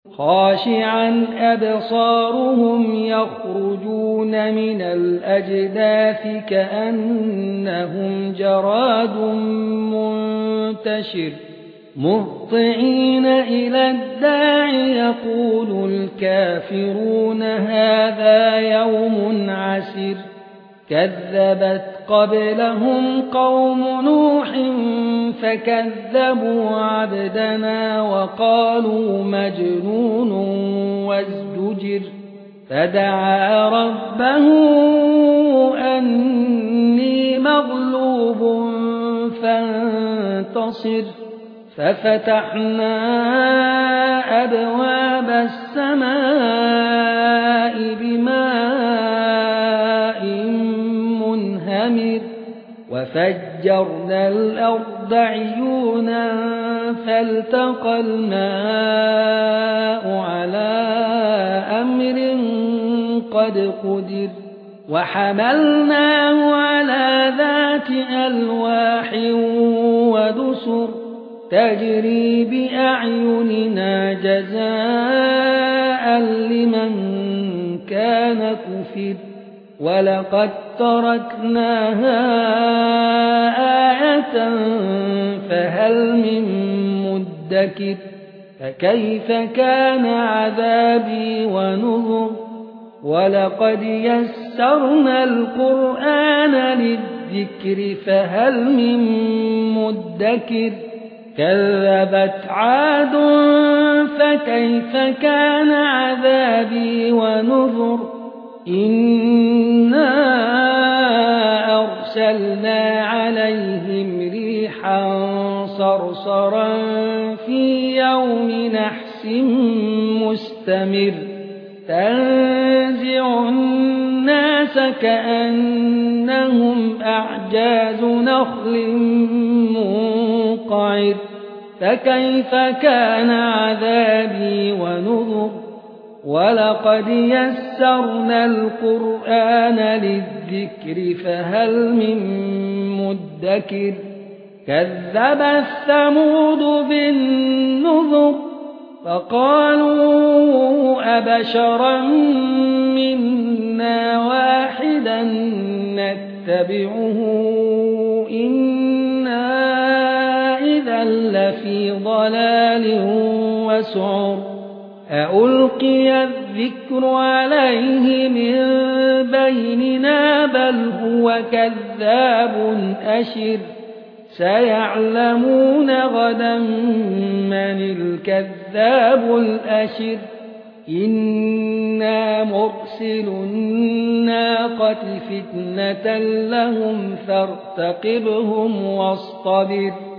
خاشعا أبصارهم يخرجون من الأجداث كأنهم جراد منتشر مهطعين إلى الداع يقول الكافرون هذا يوم عسر كذبت قبلهم قوم نوح فكذبوا عبدنا وقالوا مجنون وازدجر فدعا ربه أني مغلوب فانتصر ففتحنا أبواب السماء بماء منهمر وفجرنا الأرض عيونا فالتقى الماء على أمر قد قدر وحملناه على ذات ألواح ودسر تجري بأعيننا جزاء لمن كان كفر ولقد تركناها آية فهل من مدكر فكيف كان عذابي ونذر ولقد يسرنا القرآن للذكر فهل من مدكر كذبت عاد فكيف كان عذابي ونذر إنا أرسلنا عليهم ريحا صرصرا في يوم نحس مستمر تنزع الناس كأنهم أعجاز نخل منقعر فكيف كان عذابي ونذر ولقد يسرنا القرآن للذكر فهل من مدكر كذب الثمود بالنذر فقالوا أبشرا منا واحدا نتبعه إنا إذا لفي ضلال وسعر أألقي الذكر عليه من بيننا بل هو كذاب أشر سيعلمون غدا من الكذاب الأشر إنا مرسل الناقة فتنة لهم فارتقبهم واصطبر